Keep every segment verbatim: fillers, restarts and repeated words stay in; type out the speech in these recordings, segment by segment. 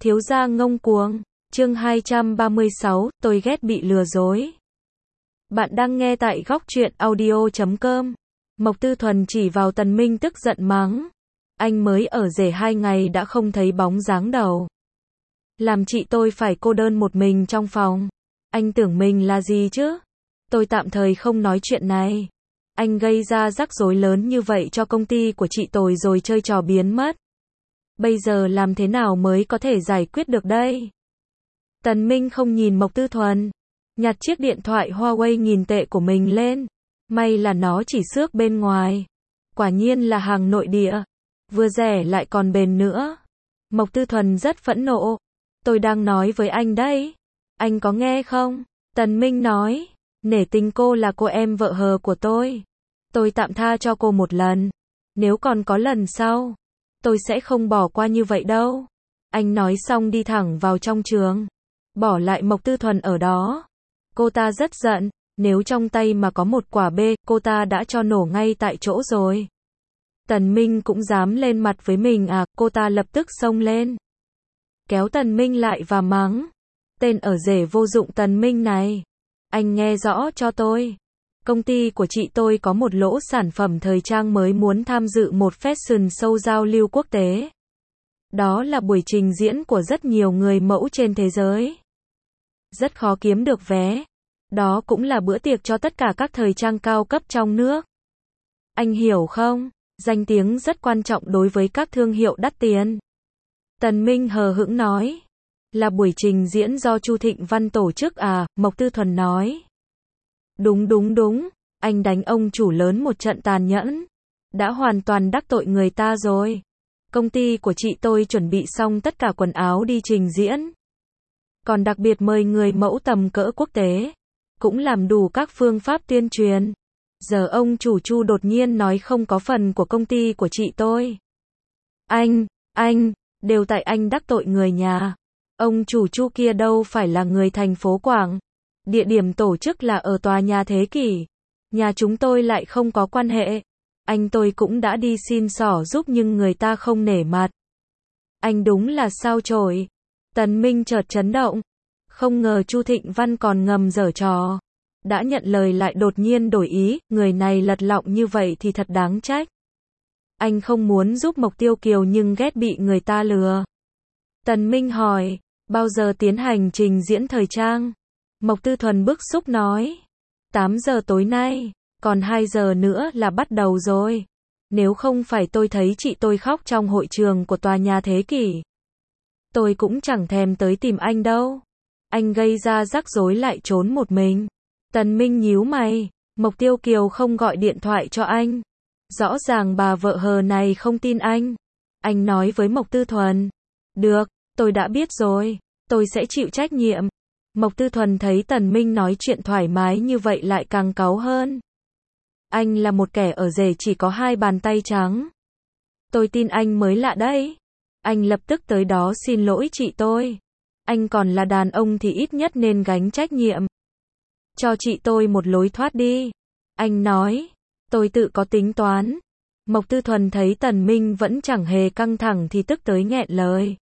Thiếu gia ngông cuồng, chương hai trăm ba mươi sáu, tôi ghét bị lừa dối. Bạn đang nghe tại góc truyện audio chấm com. Mộc Tư Thuần chỉ vào Tần Minh tức giận mắng. Anh mới ở rể hai ngày đã không thấy bóng dáng đâu. Làm chị tôi phải cô đơn một mình trong phòng. Anh tưởng mình là gì chứ? Tôi tạm thời không nói chuyện này. Anh gây ra rắc rối lớn như vậy cho công ty của chị tôi rồi chơi trò biến mất. Bây giờ làm thế nào mới có thể giải quyết được đây? Tần Minh không nhìn Mộc Tư Thuần, nhặt chiếc điện thoại Huawei nghìn tệ của mình lên. May là nó chỉ xước bên ngoài. Quả nhiên là hàng nội địa. Vừa rẻ lại còn bền nữa. Mộc Tư Thuần rất phẫn nộ. Tôi đang nói với anh đấy. Anh có nghe không? Tần Minh nói. Nể tình cô là cô em vợ hờ của tôi. Tôi tạm tha cho cô một lần. Nếu còn có lần sau, tôi sẽ không bỏ qua như vậy đâu. Anh nói xong đi thẳng vào trong trường. Bỏ lại Mộc Tư Thuần ở đó. Cô ta rất giận. Nếu trong tay mà có một quả bê, cô ta đã cho nổ ngay tại chỗ rồi. Tần Minh cũng dám lên mặt với mình à? Cô ta lập tức xông lên. Kéo Tần Minh lại và mắng. Tên ở rể vô dụng Tần Minh này. Anh nghe rõ cho tôi. Công ty của chị tôi có một lỗ sản phẩm thời trang mới muốn tham dự một fashion show giao lưu quốc tế. Đó là buổi trình diễn của rất nhiều người mẫu trên thế giới. Rất khó kiếm được vé. Đó cũng là bữa tiệc cho tất cả các thời trang cao cấp trong nước. Anh hiểu không? Danh tiếng rất quan trọng đối với các thương hiệu đắt tiền. Tần Minh hờ hững nói. Là buổi trình diễn do Chu Thịnh Văn tổ chức à? Mộc Tư Thuần nói. Đúng đúng đúng, anh đánh ông chủ lớn một trận tàn nhẫn. Đã hoàn toàn đắc tội người ta rồi. Công ty của chị tôi chuẩn bị xong tất cả quần áo đi trình diễn. Còn đặc biệt mời người mẫu tầm cỡ quốc tế. Cũng làm đủ các phương pháp tuyên truyền. Giờ ông chủ Chu đột nhiên nói không có phần của công ty của chị tôi. Anh, anh, đều tại anh đắc tội người nhà. Ông chủ Chu kia đâu phải là người thành phố Quảng. Địa điểm tổ chức là ở tòa nhà Thế Kỷ. Nhà chúng tôi lại không có quan hệ. Anh tôi cũng đã đi xin xỏ giúp nhưng người ta không nể mặt. Anh đúng là sao chổi. Tần Minh chợt chấn động. Không ngờ Chu Thịnh Văn còn ngầm giở trò. Đã nhận lời lại đột nhiên đổi ý. Người này lật lọng như vậy thì thật đáng trách. Anh không muốn giúp Mộc Tiêu Kiều nhưng ghét bị người ta lừa. Tần Minh hỏi. Bao giờ tiến hành trình diễn thời trang? Mộc Tư Thuần bức xúc nói. tám giờ tối nay, còn hai giờ nữa là bắt đầu rồi. Nếu không phải tôi thấy chị tôi khóc trong hội trường của tòa nhà Thế Kỷ. Tôi cũng chẳng thèm tới tìm anh đâu. Anh gây ra rắc rối lại trốn một mình. Tần Minh nhíu mày. Mộc Tiêu Kiều không gọi điện thoại cho anh. Rõ ràng bà vợ hờ này không tin anh. Anh nói với Mộc Tư Thuần. Được, tôi đã biết rồi. Tôi sẽ chịu trách nhiệm. Mộc Tư Thuần thấy Tần Minh nói chuyện thoải mái như vậy lại càng cáu hơn. Anh là một kẻ ở rể chỉ có hai bàn tay trắng. Tôi tin anh mới lạ đấy. Anh lập tức tới đó xin lỗi chị tôi. Anh còn là đàn ông thì ít nhất nên gánh trách nhiệm. Cho chị tôi một lối thoát đi. Anh nói. Tôi tự có tính toán. Mộc Tư Thuần thấy Tần Minh vẫn chẳng hề căng thẳng thì tức tới nghẹn lời.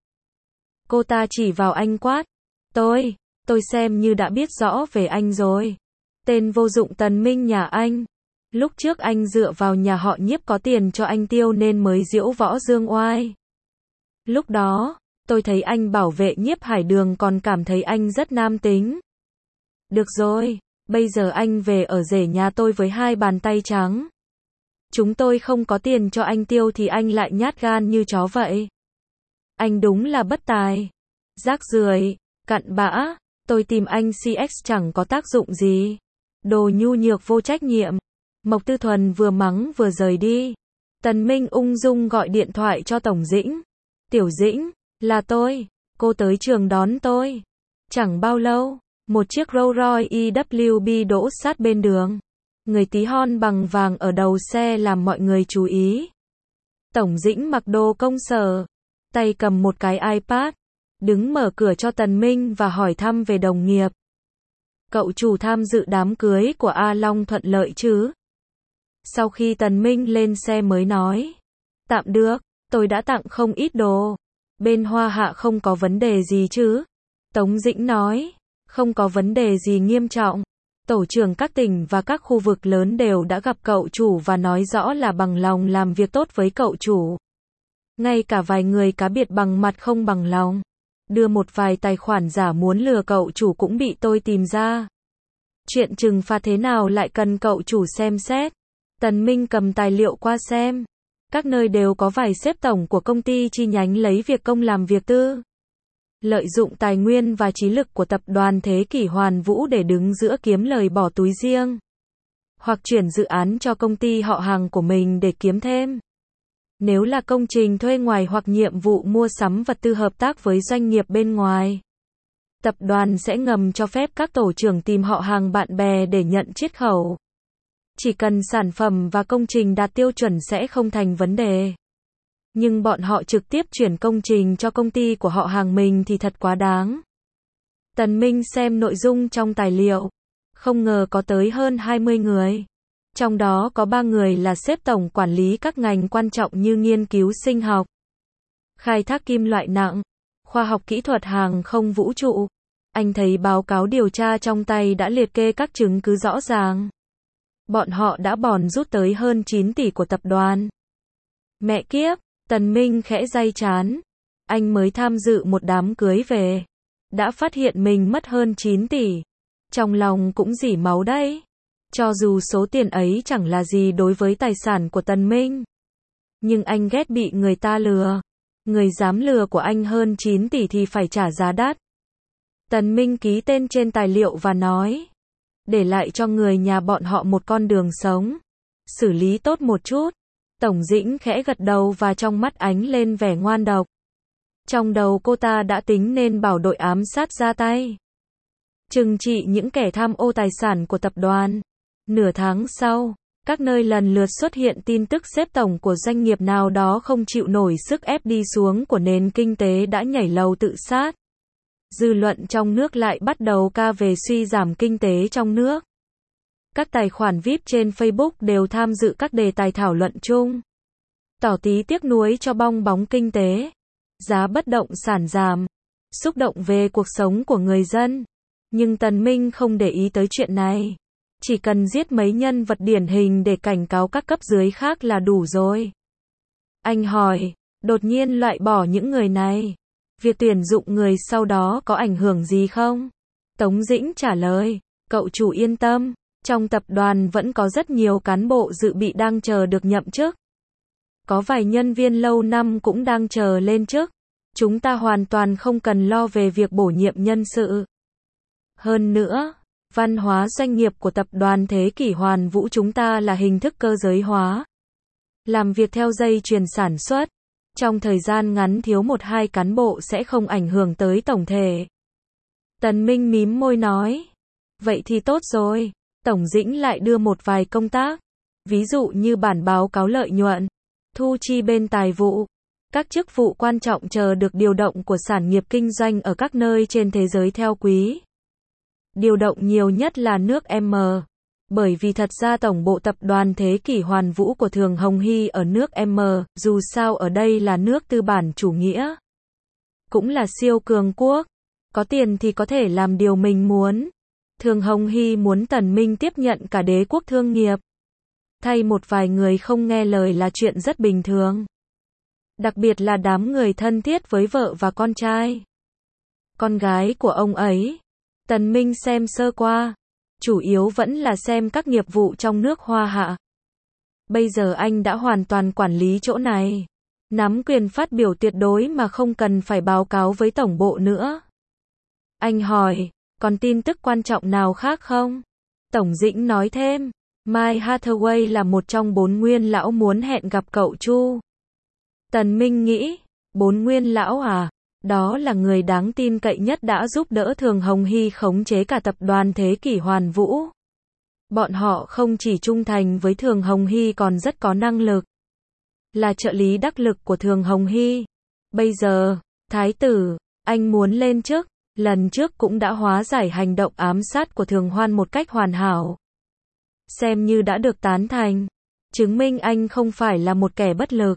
Cô ta chỉ vào anh quát. Tôi, tôi xem như đã biết rõ về anh rồi. Tên vô dụng Tần Minh nhà anh. Lúc trước anh dựa vào nhà họ Nhiếp có tiền cho anh tiêu nên mới diễu võ dương oai. Lúc đó, tôi thấy anh bảo vệ Nhiếp Hải Đường còn cảm thấy anh rất nam tính. Được rồi, bây giờ anh về ở rể nhà tôi với hai bàn tay trắng. Chúng tôi không có tiền cho anh tiêu thì anh lại nhát gan như chó vậy. Anh đúng là bất tài. Rác rưởi, cặn bã, tôi tìm anh xê ích chẳng có tác dụng gì. Đồ nhu nhược vô trách nhiệm. Mộc Tư Thuần vừa mắng vừa rời đi. Tần Minh ung dung gọi điện thoại cho Tổng Dĩnh. Tiểu Dĩnh, là tôi, cô tới trường đón tôi. Chẳng bao lâu, một chiếc Rolls Royce e vê bê đỗ sát bên đường. Người tí hon bằng vàng ở đầu xe làm mọi người chú ý. Tổng Dĩnh mặc đồ công sở, tay cầm một cái iPad, đứng mở cửa cho Tần Minh và hỏi thăm về đồng nghiệp. Cậu chủ tham dự đám cưới của A Long thuận lợi chứ? Sau khi Tần Minh lên xe mới nói. Tạm được, tôi đã tặng không ít đồ. Bên Hoa Hạ không có vấn đề gì chứ? Tống Dĩnh nói, không có vấn đề gì nghiêm trọng. Tổ trưởng các tỉnh và các khu vực lớn đều đã gặp cậu chủ và nói rõ là bằng lòng làm việc tốt với cậu chủ. Ngay cả vài người cá biệt bằng mặt không bằng lòng, đưa một vài tài khoản giả muốn lừa cậu chủ cũng bị tôi tìm ra. Chuyện trừng phạt thế nào lại cần cậu chủ xem xét. Tần Minh cầm tài liệu qua xem. Các nơi đều có vài sếp tổng của công ty chi nhánh lấy việc công làm việc tư. Lợi dụng tài nguyên và trí lực của tập đoàn Thế Kỷ Hoàn Vũ để đứng giữa kiếm lời bỏ túi riêng. Hoặc chuyển dự án cho công ty họ hàng của mình để kiếm thêm. Nếu là công trình thuê ngoài hoặc nhiệm vụ mua sắm vật tư hợp tác với doanh nghiệp bên ngoài, tập đoàn sẽ ngầm cho phép các tổ trưởng tìm họ hàng bạn bè để nhận chiết khấu. Chỉ cần sản phẩm và công trình đạt tiêu chuẩn sẽ không thành vấn đề. Nhưng bọn họ trực tiếp chuyển công trình cho công ty của họ hàng mình thì thật quá đáng. Tần Minh xem nội dung trong tài liệu. Không ngờ có tới hơn hai mươi người. Trong đó có ba người là sếp tổng quản lý các ngành quan trọng như nghiên cứu sinh học, khai thác kim loại nặng, khoa học kỹ thuật hàng không vũ trụ. Anh thấy báo cáo điều tra trong tay đã liệt kê các chứng cứ rõ ràng. Bọn họ đã bòn rút tới hơn chín tỷ của tập đoàn. Mẹ kiếp, Tần Minh khẽ day chán. Anh mới tham dự một đám cưới về, đã phát hiện mình mất hơn chín tỷ. Trong lòng cũng rỉ máu đấy. Cho dù số tiền ấy chẳng là gì đối với tài sản của Tần Minh. Nhưng anh ghét bị người ta lừa. Người dám lừa của anh hơn chín tỷ thì phải trả giá đắt. Tần Minh ký tên trên tài liệu và nói. Để lại cho người nhà bọn họ một con đường sống. Xử lý tốt một chút. Tổng Dĩnh khẽ gật đầu và trong mắt ánh lên vẻ ngoan độc. Trong đầu cô ta đã tính nên bảo đội ám sát ra tay. Trừng trị những kẻ tham ô tài sản của tập đoàn. Nửa tháng sau, các nơi lần lượt xuất hiện tin tức sếp tổng của doanh nghiệp nào đó không chịu nổi sức ép đi xuống của nền kinh tế đã nhảy lầu tự sát. Dư luận trong nước lại bắt đầu ca về suy giảm kinh tế trong nước. Các tài khoản vi ai pi trên Facebook đều tham dự các đề tài thảo luận chung. Tỏ tí tiếc nuối cho bong bóng kinh tế. Giá bất động sản giảm. Xúc động về cuộc sống của người dân. Nhưng Tần Minh không để ý tới chuyện này. Chỉ cần giết mấy nhân vật điển hình để cảnh cáo các cấp dưới khác là đủ rồi. Anh hỏi, đột nhiên loại bỏ những người này. Việc tuyển dụng người sau đó có ảnh hưởng gì không? Tống Dĩnh trả lời, cậu chủ yên tâm. Trong tập đoàn vẫn có rất nhiều cán bộ dự bị đang chờ được nhậm chức. Có vài nhân viên lâu năm cũng đang chờ lên chức. Chúng ta hoàn toàn không cần lo về việc bổ nhiệm nhân sự. Hơn nữa, văn hóa doanh nghiệp của tập đoàn Thế Kỷ Hoàn Vũ chúng ta là hình thức cơ giới hóa. Làm việc theo dây chuyền sản xuất. Trong thời gian ngắn thiếu một hai cán bộ sẽ không ảnh hưởng tới tổng thể. Tần Minh mím môi nói. Vậy thì tốt rồi. Tổng Dĩnh lại đưa một vài công tác. Ví dụ như bản báo cáo lợi nhuận, thu chi bên tài vụ. Các chức vụ quan trọng chờ được điều động của sản nghiệp kinh doanh ở các nơi trên thế giới theo quý. Điều động nhiều nhất là nước M. Bởi vì thật ra tổng bộ tập đoàn Thế Kỷ Hoàn Vũ của Thường Hồng Hy ở nước M, dù sao ở đây là nước tư bản chủ nghĩa. Cũng là siêu cường quốc. Có tiền thì có thể làm điều mình muốn. Thường Hồng Hy muốn Tần Minh tiếp nhận cả đế quốc thương nghiệp. Thay một vài người không nghe lời là chuyện rất bình thường. Đặc biệt là đám người thân thiết với vợ và con trai. Con gái của ông ấy. Tần Minh xem sơ qua. Chủ yếu vẫn là xem các nghiệp vụ trong nước Hoa Hạ. Bây giờ anh đã hoàn toàn quản lý chỗ này. Nắm quyền phát biểu tuyệt đối mà không cần phải báo cáo với tổng bộ nữa. Anh hỏi, còn tin tức quan trọng nào khác không? Tổng Dĩnh nói thêm, Mai Hathaway là một trong bốn nguyên lão muốn hẹn gặp cậu Chu. Tần Minh nghĩ, bốn nguyên lão à? Đó là người đáng tin cậy nhất đã giúp đỡ Thường Hồng Hy khống chế cả tập đoàn Thế Kỷ Hoàn Vũ. Bọn họ không chỉ trung thành với Thường Hồng Hy còn rất có năng lực. Là trợ lý đắc lực của Thường Hồng Hy. Bây giờ, Thái tử, anh muốn lên chức, lần trước cũng đã hóa giải hành động ám sát của Thường Hoan một cách hoàn hảo. Xem như đã được tán thành. Chứng minh anh không phải là một kẻ bất lực.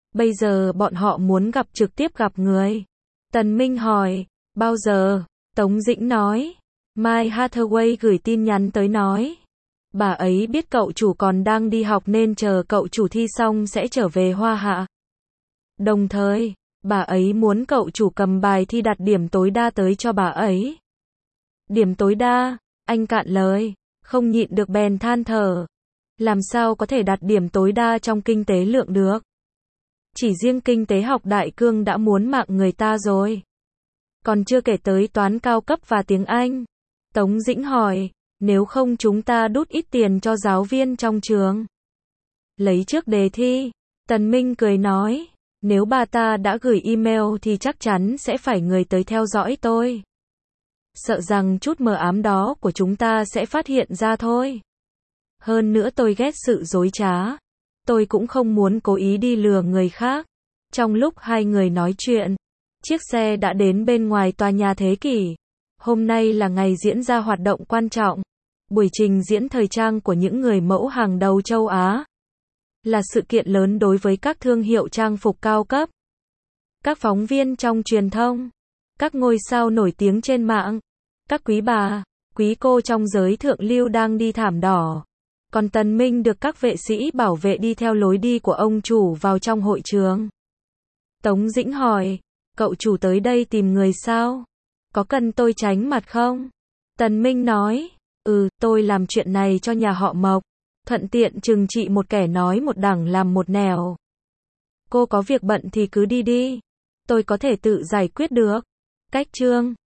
Bây giờ bọn họ muốn gặp trực tiếp gặp người. Tần Minh hỏi, bao giờ? Tống Dĩnh nói, Mai Hathaway gửi tin nhắn tới nói. Bà ấy biết cậu chủ còn đang đi học nên chờ cậu chủ thi xong sẽ trở về Hoa Hạ. Đồng thời, bà ấy muốn cậu chủ cầm bài thi đạt điểm tối đa tới cho bà ấy. Điểm tối đa, anh cạn lời, không nhịn được bèn than thở. Làm sao có thể đạt điểm tối đa trong kinh tế lượng được? Chỉ riêng kinh tế học đại cương đã muốn mạng người ta rồi. Còn chưa kể tới toán cao cấp và tiếng Anh. Tống Dĩnh hỏi, nếu không chúng ta đút ít tiền cho giáo viên trong trường. Lấy trước đề thi, Tần Minh cười nói, nếu bà ta đã gửi email thì chắc chắn sẽ phải người tới theo dõi tôi. Sợ rằng chút mờ ám đó của chúng ta sẽ phát hiện ra thôi. Hơn nữa tôi ghét sự dối trá. Tôi cũng không muốn cố ý đi lừa người khác. Trong lúc hai người nói chuyện, chiếc xe đã đến bên ngoài tòa nhà Thế Kỷ. Hôm nay là ngày diễn ra hoạt động quan trọng. Buổi trình diễn thời trang của những người mẫu hàng đầu châu Á. Là sự kiện lớn đối với các thương hiệu trang phục cao cấp. Các phóng viên trong truyền thông. Các ngôi sao nổi tiếng trên mạng. Các quý bà, quý cô trong giới thượng lưu đang đi thảm đỏ. Còn Tần Minh được các vệ sĩ bảo vệ đi theo lối đi của ông chủ vào trong hội trường. Tống Dĩnh hỏi, cậu chủ tới đây tìm người sao? Có cần tôi tránh mặt không? Tần Minh nói, ừ, tôi làm chuyện này cho nhà họ Mộc. Thuận tiện trừng trị một kẻ nói một đằng làm một nẻo. Cô có việc bận thì cứ đi đi. Tôi có thể tự giải quyết được. Cách chương